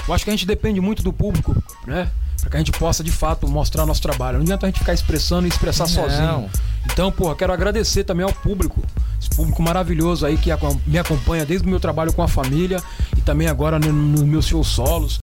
Eu acho que a gente depende muito do público, né? Pra que a gente possa, de fato, mostrar nosso trabalho. Não adianta a gente ficar expressando e expressar sozinho. Então, porra, quero agradecer também ao público. Esse público maravilhoso aí que me acompanha desde o meu trabalho com a família e também agora nos meus shows solos.